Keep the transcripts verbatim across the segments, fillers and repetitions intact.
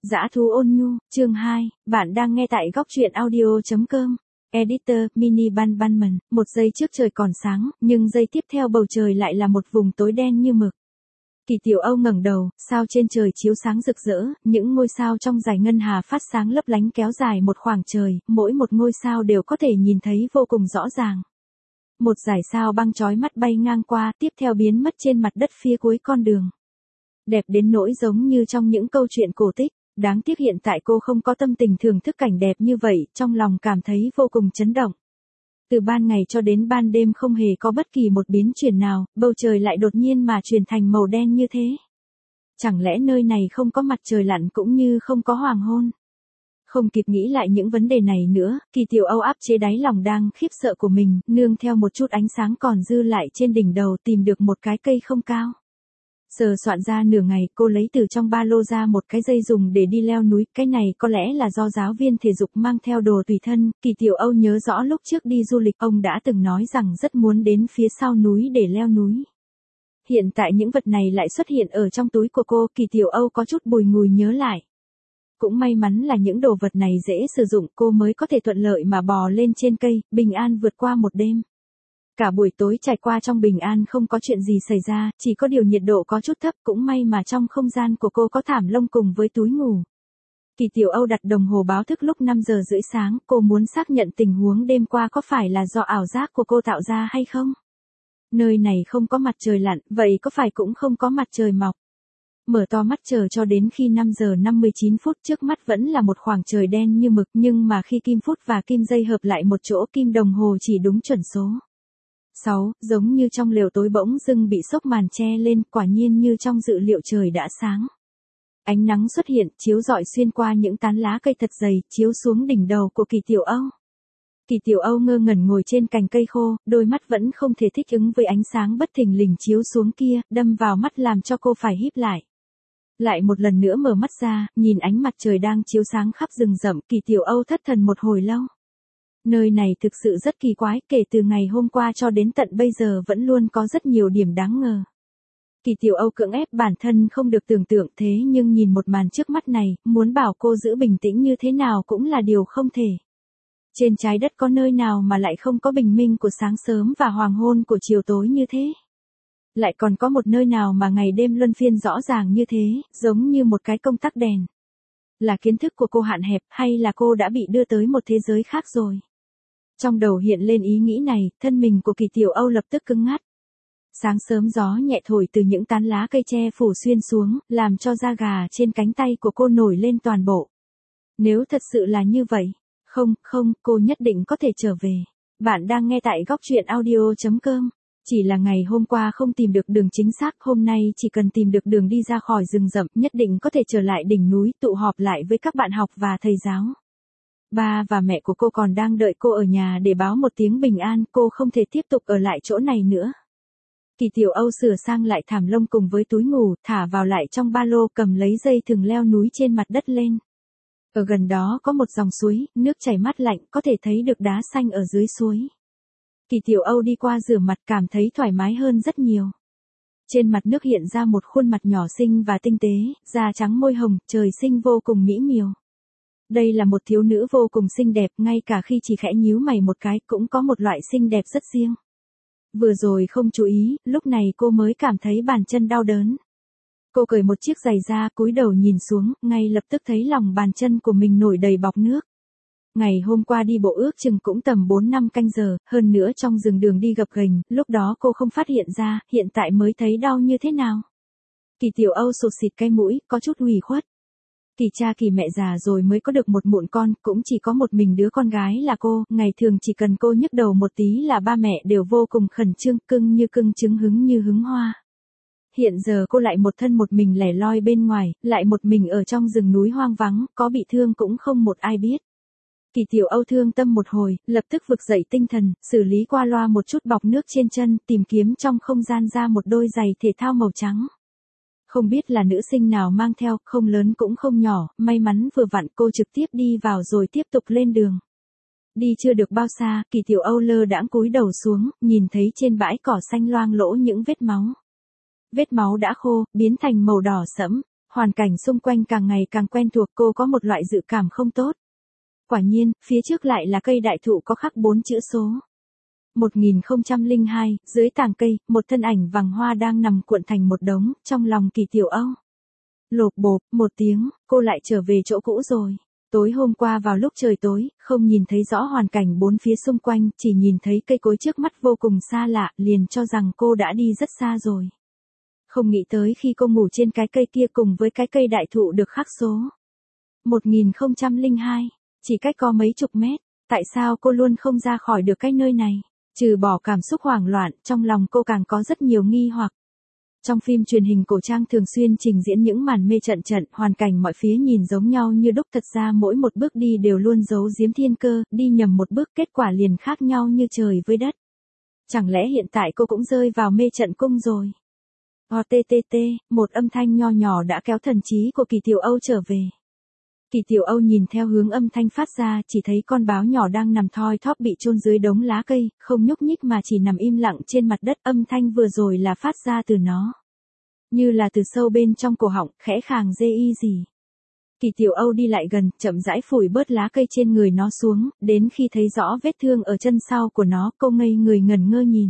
Dã thú ôn nhu, chương hai, bạn đang nghe tại góc truyện audio.com. Editor, Mini Ban Banman, một giây trước trời còn sáng, nhưng giây tiếp theo bầu trời lại là một vùng tối đen như mực. Kỳ Tiểu Âu ngẩng đầu, sao trên trời chiếu sáng rực rỡ, những ngôi sao trong dải ngân hà phát sáng lấp lánh kéo dài một khoảng trời, mỗi một ngôi sao đều có thể nhìn thấy vô cùng rõ ràng. Một dải sao băng chói mắt bay ngang qua, tiếp theo biến mất trên mặt đất phía cuối con đường. Đẹp đến nỗi giống như trong những câu chuyện cổ tích, đáng tiếc hiện tại cô không có tâm tình thưởng thức cảnh đẹp như vậy, trong lòng cảm thấy vô cùng chấn động. Từ ban ngày cho đến ban đêm không hề có bất kỳ một biến chuyển nào, bầu trời lại đột nhiên mà chuyển thành màu đen như thế. Chẳng lẽ nơi này không có mặt trời lặn cũng như không có hoàng hôn? Không kịp nghĩ lại những vấn đề này nữa, Kỳ Tiểu Âu áp chế đáy lòng đang khiếp sợ của mình, nương theo một chút ánh sáng còn dư lại trên đỉnh đầu tìm được một cái cây không cao. Sờ soạn ra nửa ngày, cô lấy từ trong ba lô ra một cái dây dùng để đi leo núi, cái này có lẽ là do giáo viên thể dục mang theo đồ tùy thân. Kỳ Tiểu Âu nhớ rõ lúc trước đi du lịch ông đã từng nói rằng rất muốn đến phía sau núi để leo núi. Hiện tại những vật này lại xuất hiện ở trong túi của cô, Kỳ Tiểu Âu có chút bùi ngùi nhớ lại. Cũng may mắn là những đồ vật này dễ sử dụng, cô mới có thể thuận lợi mà bò lên trên cây, bình an vượt qua một đêm. Cả buổi tối trải qua trong bình an không có chuyện gì xảy ra, chỉ có điều nhiệt độ có chút thấp, cũng may mà trong không gian của cô có thảm lông cùng với túi ngủ. Kỳ Tiểu Âu đặt đồng hồ báo thức lúc năm giờ rưỡi sáng, cô muốn xác nhận tình huống đêm qua có phải là do ảo giác của cô tạo ra hay không. Nơi này không có mặt trời lặn, vậy có phải cũng không có mặt trời mọc. Mở to mắt chờ cho đến khi năm giờ năm mươi chín phút, trước mắt vẫn là một khoảng trời đen như mực, nhưng mà khi kim phút và kim giây hợp lại một chỗ, kim đồng hồ chỉ đúng chuẩn số. sáu, giống như trong lều tối bỗng dưng bị xốc màn che lên, quả nhiên như trong dự liệu trời đã sáng. Ánh nắng xuất hiện, chiếu rọi xuyên qua những tán lá cây thật dày, chiếu xuống đỉnh đầu của Kỳ Tiểu Âu. Kỳ Tiểu Âu ngơ ngẩn ngồi trên cành cây khô, đôi mắt vẫn không thể thích ứng với ánh sáng bất thình lình chiếu xuống kia, đâm vào mắt làm cho cô phải híp lại. Lại một lần nữa mở mắt ra, nhìn ánh mặt trời đang chiếu sáng khắp rừng rậm, Kỳ Tiểu Âu thất thần một hồi lâu. Nơi này thực sự rất kỳ quái, kể từ ngày hôm qua cho đến tận bây giờ vẫn luôn có rất nhiều điểm đáng ngờ. Kỳ Tiểu Âu cưỡng ép bản thân không được tưởng tượng, thế nhưng nhìn một màn trước mắt này, muốn bảo cô giữ bình tĩnh như thế nào cũng là điều không thể. Trên trái đất có nơi nào mà lại không có bình minh của sáng sớm và hoàng hôn của chiều tối như thế? Lại còn có một nơi nào mà ngày đêm luân phiên rõ ràng như thế, giống như một cái công tắc đèn. Là kiến thức của cô hạn hẹp, hay là cô đã bị đưa tới một thế giới khác rồi? Trong đầu hiện lên ý nghĩ này, thân mình của Kỳ Tiểu Âu lập tức cứng ngắt. Sáng sớm gió nhẹ thổi từ những tán lá cây tre phủ xuyên xuống, làm cho da gà trên cánh tay của cô nổi lên toàn bộ. Nếu thật sự là như vậy, không, không, cô nhất định có thể trở về. Bạn đang nghe tại góc truyện audio.com. Chỉ là ngày hôm qua không tìm được đường chính xác, hôm nay chỉ cần tìm được đường đi ra khỏi rừng rậm, nhất định có thể trở lại đỉnh núi, tụ họp lại với các bạn học và thầy giáo. Ba và mẹ của cô còn đang đợi cô ở nhà để báo một tiếng bình an, cô không thể tiếp tục ở lại chỗ này nữa. Kỳ Tiểu Âu sửa sang lại thảm lông cùng với túi ngủ, thả vào lại trong ba lô, cầm lấy dây thừng leo núi trên mặt đất lên. Ở gần đó có một dòng suối, nước chảy mát lạnh, có thể thấy được đá xanh ở dưới suối. Kỳ Tiểu Âu đi qua rửa mặt cảm thấy thoải mái hơn rất nhiều. Trên mặt nước hiện ra một khuôn mặt nhỏ xinh và tinh tế, da trắng môi hồng, trời sinh vô cùng mỹ miều. Đây là một thiếu nữ vô cùng xinh đẹp, ngay cả khi chỉ khẽ nhíu mày một cái cũng có một loại xinh đẹp rất riêng. Vừa rồi không chú ý, lúc này cô mới cảm thấy bàn chân đau đớn. Cô cởi một chiếc giày ra, cúi đầu nhìn xuống, ngay lập tức thấy lòng bàn chân của mình nổi đầy bọt nước. Ngày hôm qua đi bộ ước chừng cũng tầm bốn năm canh giờ, hơn nữa trong rừng đường đi gập ghềnh, lúc đó cô không phát hiện ra, hiện tại mới thấy đau như thế nào. Kỳ Tiểu Âu sụt xịt cái mũi, có chút ủy khuất. Kỳ cha kỳ mẹ già rồi mới có được một mụn con, cũng chỉ có một mình đứa con gái là cô, ngày thường chỉ cần cô nhức đầu một tí là ba mẹ đều vô cùng khẩn trương, cưng như cưng trứng hứng như hứng hoa. Hiện giờ cô lại một thân một mình lẻ loi bên ngoài, lại một mình ở trong rừng núi hoang vắng, có bị thương cũng không một ai biết. Kỳ Tiểu Âu thương tâm một hồi, lập tức vực dậy tinh thần, xử lý qua loa một chút bọc nước trên chân, tìm kiếm trong không gian ra một đôi giày thể thao màu trắng. Không biết là nữ sinh nào mang theo, không lớn cũng không nhỏ, may mắn vừa vặn cô trực tiếp đi vào rồi tiếp tục lên đường. Đi chưa được bao xa, Kỳ Tiểu Âu lơ đãng cúi đầu xuống, nhìn thấy trên bãi cỏ xanh loang lỗ những vết máu. Vết máu đã khô, biến thành màu đỏ sẫm, Hoàn cảnh xung quanh càng ngày càng quen thuộc, cô có một loại dự cảm không tốt. Quả nhiên, phía trước lại là cây đại thụ có khắc bốn chữ số. một nghìn không trăm lẻ hai, dưới tàng cây, một thân ảnh vàng hoa đang nằm cuộn thành một đống, trong lòng Kỳ Tiểu Âu. Lộp bộp, một tiếng, cô lại trở về chỗ cũ rồi. Tối hôm qua vào lúc trời tối, không nhìn thấy rõ hoàn cảnh bốn phía xung quanh, chỉ nhìn thấy cây cối trước mắt vô cùng xa lạ, liền cho rằng cô đã đi rất xa rồi. Không nghĩ tới khi cô ngủ trên cái cây kia cùng với cái cây đại thụ được khắc số một nghìn không trăm lẻ hai, chỉ cách có mấy chục mét, tại sao cô luôn không ra khỏi được cái nơi này? Trừ bỏ cảm xúc hoảng loạn, trong lòng cô càng có rất nhiều nghi hoặc. Trong phim truyền hình cổ trang thường xuyên trình diễn những màn mê trận trận, hoàn cảnh mọi phía nhìn giống nhau như đúc, thật ra mỗi một bước đi đều luôn giấu giếm thiên cơ, đi nhầm một bước kết quả liền khác nhau như trời với đất. Chẳng lẽ hiện tại cô cũng rơi vào mê trận cung rồi? O T T T, một âm thanh nho nhỏ đã kéo thần trí của Kỳ Tiểu Âu trở về. Kỳ Tiểu Âu nhìn theo hướng âm thanh phát ra, chỉ thấy con báo nhỏ đang nằm thoi thóp bị chôn dưới đống lá cây, không nhúc nhích mà chỉ nằm im lặng trên mặt đất. Âm thanh vừa rồi là phát ra từ nó, như là từ sâu bên trong cổ họng, khẽ khàng dê y gì. Kỳ Tiểu Âu đi lại gần, chậm rãi phủi bớt lá cây trên người nó xuống, đến khi thấy rõ vết thương ở chân sau của nó, cô ngây người ngẩn ngơ nhìn.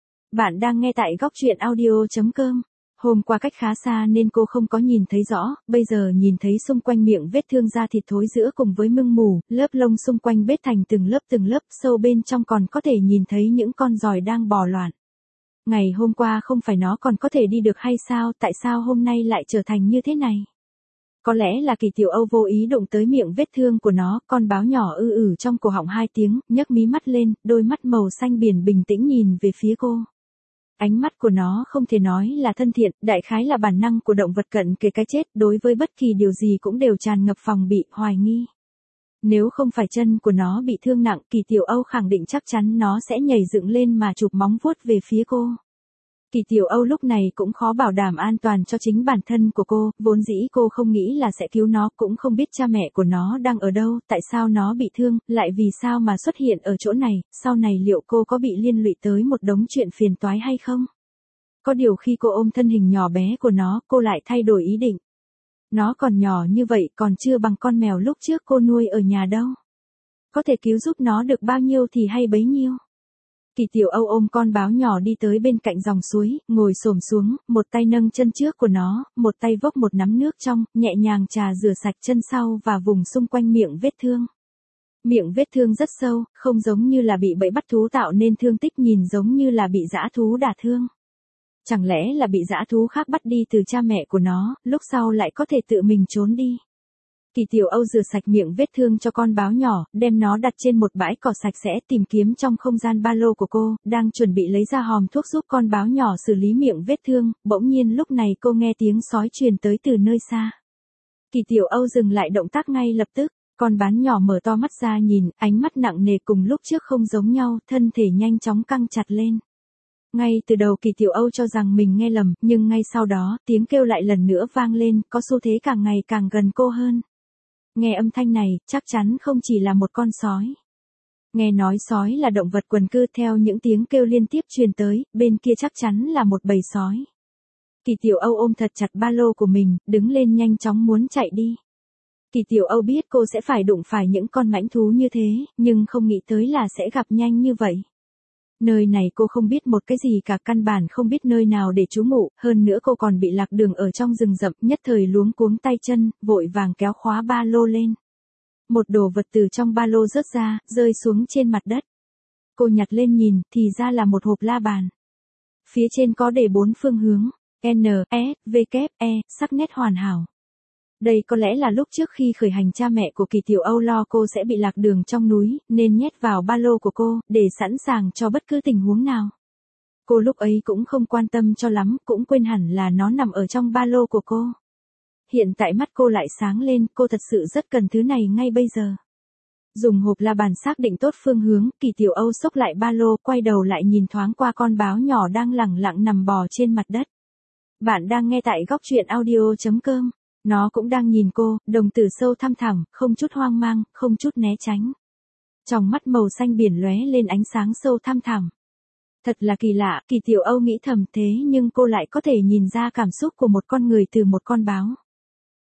Bạn đang nghe tại góc truyện audio chấm com. Hôm qua cách khá xa nên cô không có nhìn thấy rõ, bây giờ nhìn thấy xung quanh miệng vết thương da thịt thối rữa cùng với mưng mủ, lớp lông xung quanh bết thành từng lớp từng lớp, sâu bên trong còn có thể nhìn thấy những con giòi đang bò loạn. Ngày hôm qua không phải nó còn có thể đi được hay sao, tại sao hôm nay lại trở thành như thế này? Có lẽ là Kỳ Tiểu Âu vô ý đụng tới miệng vết thương của nó, con báo nhỏ ư ử trong cổ họng hai tiếng, nhấc mí mắt lên, đôi mắt màu xanh biển bình tĩnh nhìn về phía cô. Ánh mắt của nó không thể nói là thân thiện, đại khái là bản năng của động vật cận kề cái chết, đối với bất kỳ điều gì cũng đều tràn ngập phòng bị, hoài nghi. Nếu không phải chân của nó bị thương nặng, Kỳ Tiểu Âu khẳng định chắc chắn nó sẽ nhảy dựng lên mà chụp móng vuốt về phía cô. Kỳ Tiểu Âu lúc này cũng khó bảo đảm an toàn cho chính bản thân của cô, vốn dĩ cô không nghĩ là sẽ cứu nó, cũng không biết cha mẹ của nó đang ở đâu, tại sao nó bị thương, lại vì sao mà xuất hiện ở chỗ này, sau này liệu cô có bị liên lụy tới một đống chuyện phiền toái hay không? Có điều khi cô ôm thân hình nhỏ bé của nó, cô lại thay đổi ý định. Nó còn nhỏ như vậy, còn chưa bằng con mèo lúc trước cô nuôi ở nhà đâu. Có thể cứu giúp nó được bao nhiêu thì hay bấy nhiêu. Kỳ Tiểu Âu ôm con báo nhỏ đi tới bên cạnh dòng suối, ngồi xổm xuống, một tay nâng chân trước của nó, một tay vốc một nắm nước trong, nhẹ nhàng chà rửa sạch chân sau và vùng xung quanh miệng vết thương. Miệng vết thương rất sâu, không giống như là bị bẫy bắt thú tạo nên thương tích, nhìn giống như là bị dã thú đả thương. Chẳng lẽ là bị dã thú khác bắt đi từ cha mẹ của nó, lúc sau lại có thể tự mình trốn đi. Kỳ Tiểu Âu rửa sạch miệng vết thương cho con báo nhỏ, đem nó đặt trên một bãi cỏ sạch sẽ, tìm kiếm trong không gian ba lô của cô, đang chuẩn bị lấy ra hòm thuốc giúp con báo nhỏ xử lý miệng vết thương, bỗng nhiên lúc này cô nghe tiếng sói truyền tới từ nơi xa. Kỳ Tiểu Âu dừng lại động tác ngay lập tức, con bán nhỏ mở to mắt ra nhìn, ánh mắt nặng nề cùng lúc trước không giống nhau, thân thể nhanh chóng căng chặt lên. Ngay từ đầu Kỳ Tiểu Âu cho rằng mình nghe lầm, nhưng ngay sau đó, tiếng kêu lại lần nữa vang lên, có xu thế càng ngày càng gần cô hơn. Nghe âm thanh này, chắc chắn không chỉ là một con sói. Nghe nói sói là động vật quần cư, theo những tiếng kêu liên tiếp truyền tới, bên kia chắc chắn là một bầy sói. Kỳ Tiểu Âu ôm thật chặt ba lô của mình, đứng lên nhanh chóng muốn chạy đi. Kỳ Tiểu Âu biết cô sẽ phải đụng phải những con mãnh thú như thế, nhưng không nghĩ tới là sẽ gặp nhanh như vậy. Nơi này cô không biết một cái gì cả, căn bản không biết nơi nào để trú ngụ, hơn nữa cô còn bị lạc đường ở trong rừng rậm, nhất thời luống cuống tay chân, vội vàng kéo khóa ba lô lên. Một đồ vật từ trong ba lô rớt ra, rơi xuống trên mặt đất. Cô nhặt lên nhìn, thì ra là một hộp la bàn. Phía trên có đề bốn phương hướng, N, S, V, E, sắc nét hoàn hảo. Đây có lẽ là lúc trước khi khởi hành cha mẹ của Kỳ Tiểu Âu lo cô sẽ bị lạc đường trong núi, nên nhét vào ba lô của cô, để sẵn sàng cho bất cứ tình huống nào. Cô lúc ấy cũng không quan tâm cho lắm, cũng quên hẳn là nó nằm ở trong ba lô của cô. Hiện tại mắt cô lại sáng lên, cô thật sự rất cần thứ này ngay bây giờ. Dùng hộp la bàn xác định tốt phương hướng, Kỳ Tiểu Âu xốc lại ba lô, quay đầu lại nhìn thoáng qua con báo nhỏ đang lẳng lặng nằm bò trên mặt đất. Bạn đang nghe tại góc truyện audio chấm com. Nó cũng đang nhìn cô, đồng tử sâu thăm thẳm, không chút hoang mang, không chút né tránh. Trong mắt màu xanh biển lóe lên ánh sáng sâu thăm thẳm. Thật là kỳ lạ, Kỳ Tiểu Âu nghĩ thầm, thế nhưng cô lại có thể nhìn ra cảm xúc của một con người từ một con báo.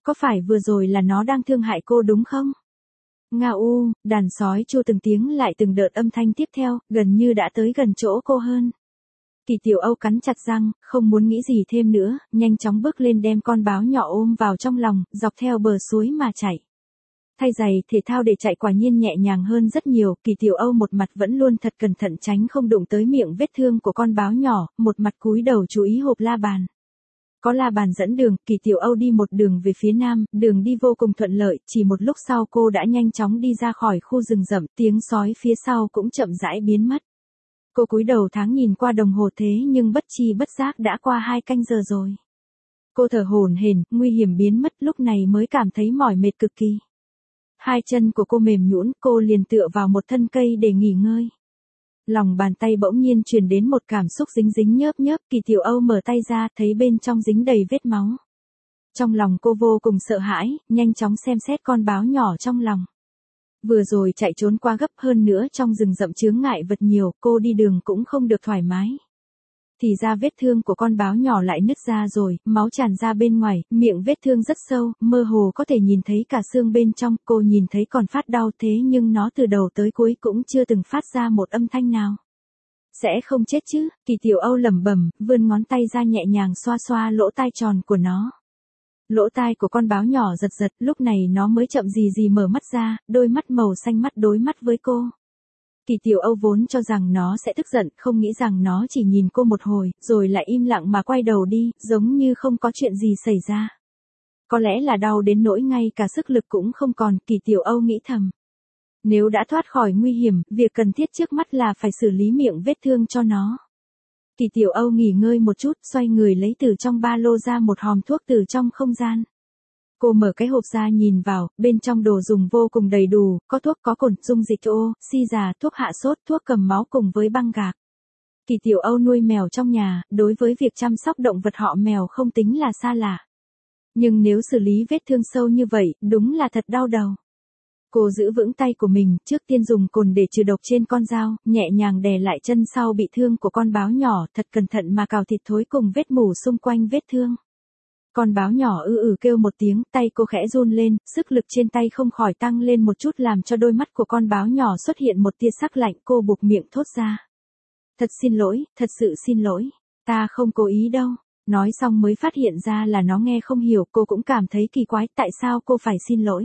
Có phải vừa rồi là nó đang thương hại cô đúng không? Nga u, đàn sói chua từng tiếng lại từng đợt âm thanh tiếp theo, gần như đã tới gần chỗ cô hơn. Kỳ Tiểu Âu cắn chặt răng, không muốn nghĩ gì thêm nữa, nhanh chóng bước lên đem con báo nhỏ ôm vào trong lòng, dọc theo bờ suối mà chạy. Thay giày thể thao để chạy quả nhiên nhẹ nhàng hơn rất nhiều, Kỳ Tiểu Âu một mặt vẫn luôn thật cẩn thận tránh không đụng tới miệng vết thương của con báo nhỏ, một mặt cúi đầu chú ý hộp la bàn. Có la bàn dẫn đường, Kỳ Tiểu Âu đi một đường về phía nam, đường đi vô cùng thuận lợi, chỉ một lúc sau cô đã nhanh chóng đi ra khỏi khu rừng rậm, tiếng sói phía sau cũng chậm rãi biến mất. Cô cúi đầu tháng nhìn qua đồng hồ thế nhưng bất chi bất giác đã qua hai canh giờ rồi. Cô thở hổn hển, nguy hiểm biến mất, lúc này mới cảm thấy mỏi mệt cực kỳ. Hai chân của cô mềm nhũn, cô liền tựa vào một thân cây để nghỉ ngơi. Lòng bàn tay bỗng nhiên truyền đến một cảm xúc dính dính nhớp nhớp, Kỳ Tiểu Âu mở tay ra, thấy bên trong dính đầy vết máu. Trong lòng cô vô cùng sợ hãi, nhanh chóng xem xét con báo nhỏ trong lòng. Vừa rồi chạy trốn qua gấp, hơn nữa trong rừng rậm chướng ngại vật nhiều, cô đi đường cũng không được thoải mái. Thì ra vết thương của con báo nhỏ lại nứt ra rồi, máu tràn ra bên ngoài, miệng vết thương rất sâu, mơ hồ có thể nhìn thấy cả xương bên trong, cô nhìn thấy còn phát đau thế nhưng nó từ đầu tới cuối cũng chưa từng phát ra một âm thanh nào. Sẽ không chết chứ, Kỳ Tiểu Âu lẩm bẩm, vươn ngón tay ra nhẹ nhàng xoa xoa lỗ tai tròn của nó. Lỗ tai của con báo nhỏ giật giật, lúc này nó mới chậm gì gì mở mắt ra, đôi mắt màu xanh mắt đối mắt với cô. Kỳ Tiểu Âu vốn cho rằng nó sẽ tức giận, không nghĩ rằng nó chỉ nhìn cô một hồi, rồi lại im lặng mà quay đầu đi, giống như không có chuyện gì xảy ra. Có lẽ là đau đến nỗi ngay cả sức lực cũng không còn, Kỳ Tiểu Âu nghĩ thầm. Nếu đã thoát khỏi nguy hiểm, việc cần thiết trước mắt là phải xử lý miệng vết thương cho nó. Kỳ Tiểu Âu nghỉ ngơi một chút, xoay người lấy từ trong ba lô ra một hòm thuốc từ trong không gian. Cô mở cái hộp ra nhìn vào, bên trong đồ dùng vô cùng đầy đủ, có thuốc, có cồn, dung dịch ô, si già, thuốc hạ sốt, thuốc cầm máu cùng với băng gạc. Kỳ Tiểu Âu nuôi mèo trong nhà, đối với việc chăm sóc động vật họ mèo không tính là xa lạ. Nhưng nếu xử lý vết thương sâu như vậy, đúng là thật đau đầu. Cô giữ vững tay của mình, trước tiên dùng cồn để trừ độc trên con dao, nhẹ nhàng đè lại chân sau bị thương của con báo nhỏ, thật cẩn thận mà cào thịt thối cùng vết mủ xung quanh vết thương. Con báo nhỏ ư ử kêu một tiếng, tay cô khẽ run lên, sức lực trên tay không khỏi tăng lên một chút làm cho đôi mắt của con báo nhỏ xuất hiện một tia sắc lạnh, cô buộc miệng thốt ra. Thật xin lỗi, thật sự xin lỗi, ta không cố ý đâu. Nói xong mới phát hiện ra là nó nghe không hiểu, cô cũng cảm thấy kỳ quái, tại sao cô phải xin lỗi.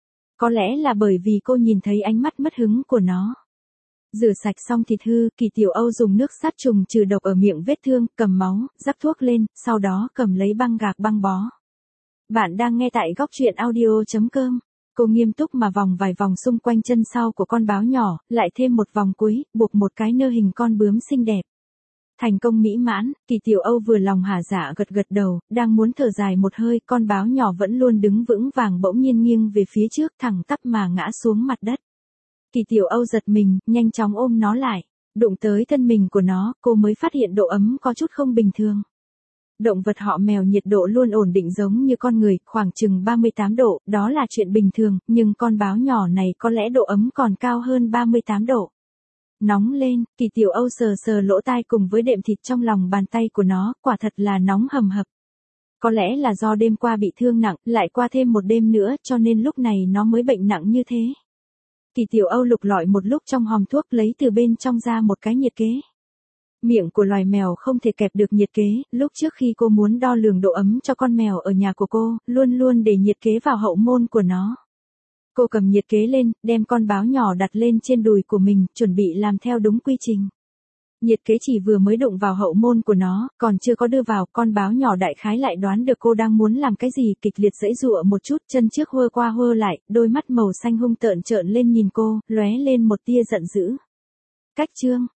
Có lẽ là bởi vì cô nhìn thấy ánh mắt mất hứng của nó. Rửa sạch xong thịt hư, Kỳ Tiểu Âu dùng nước sát trùng trừ độc ở miệng vết thương, cầm máu, rắc thuốc lên, sau đó cầm lấy băng gạc băng bó. Bạn đang nghe tại góc truyện audio chấm com. Cô nghiêm túc mà vòng vài vòng xung quanh chân sau của con báo nhỏ, lại thêm một vòng cuối, buộc một cái nơ hình con bướm xinh đẹp. Thành công mỹ mãn, Kỳ Tiểu Âu vừa lòng hả dạ gật gật đầu, đang muốn thở dài một hơi, con báo nhỏ vẫn luôn đứng vững vàng bỗng nhiên nghiêng về phía trước thẳng tắp mà ngã xuống mặt đất. Kỳ Tiểu Âu giật mình, nhanh chóng ôm nó lại, đụng tới thân mình của nó, cô mới phát hiện độ ấm có chút không bình thường. Động vật họ mèo nhiệt độ luôn ổn định giống như con người, khoảng chừng ba mươi tám độ, đó là chuyện bình thường, nhưng con báo nhỏ này có lẽ độ ấm còn cao hơn ba mươi tám độ. Nóng lên, Kỳ Tiểu Âu sờ sờ lỗ tai cùng với đệm thịt trong lòng bàn tay của nó, quả thật là nóng hầm hập. Có lẽ là do đêm qua bị thương nặng, lại qua thêm một đêm nữa cho nên lúc này nó mới bệnh nặng như thế. Kỳ Tiểu Âu lục lọi một lúc trong hòm thuốc lấy từ bên trong ra một cái nhiệt kế. Miệng của loài mèo không thể kẹp được nhiệt kế, lúc trước khi cô muốn đo lường độ ấm cho con mèo ở nhà của cô, luôn luôn để nhiệt kế vào hậu môn của nó. Cô cầm nhiệt kế lên, đem con báo nhỏ đặt lên trên đùi của mình, chuẩn bị làm theo đúng quy trình. Nhiệt kế chỉ vừa mới đụng vào hậu môn của nó, còn chưa có đưa vào, con báo nhỏ đại khái lại đoán được cô đang muốn làm cái gì, kịch liệt giãy giụa một chút, chân trước hơ qua hơ lại, đôi mắt màu xanh hung tợn trợn lên nhìn cô, lóe lên một tia giận dữ. Cách chương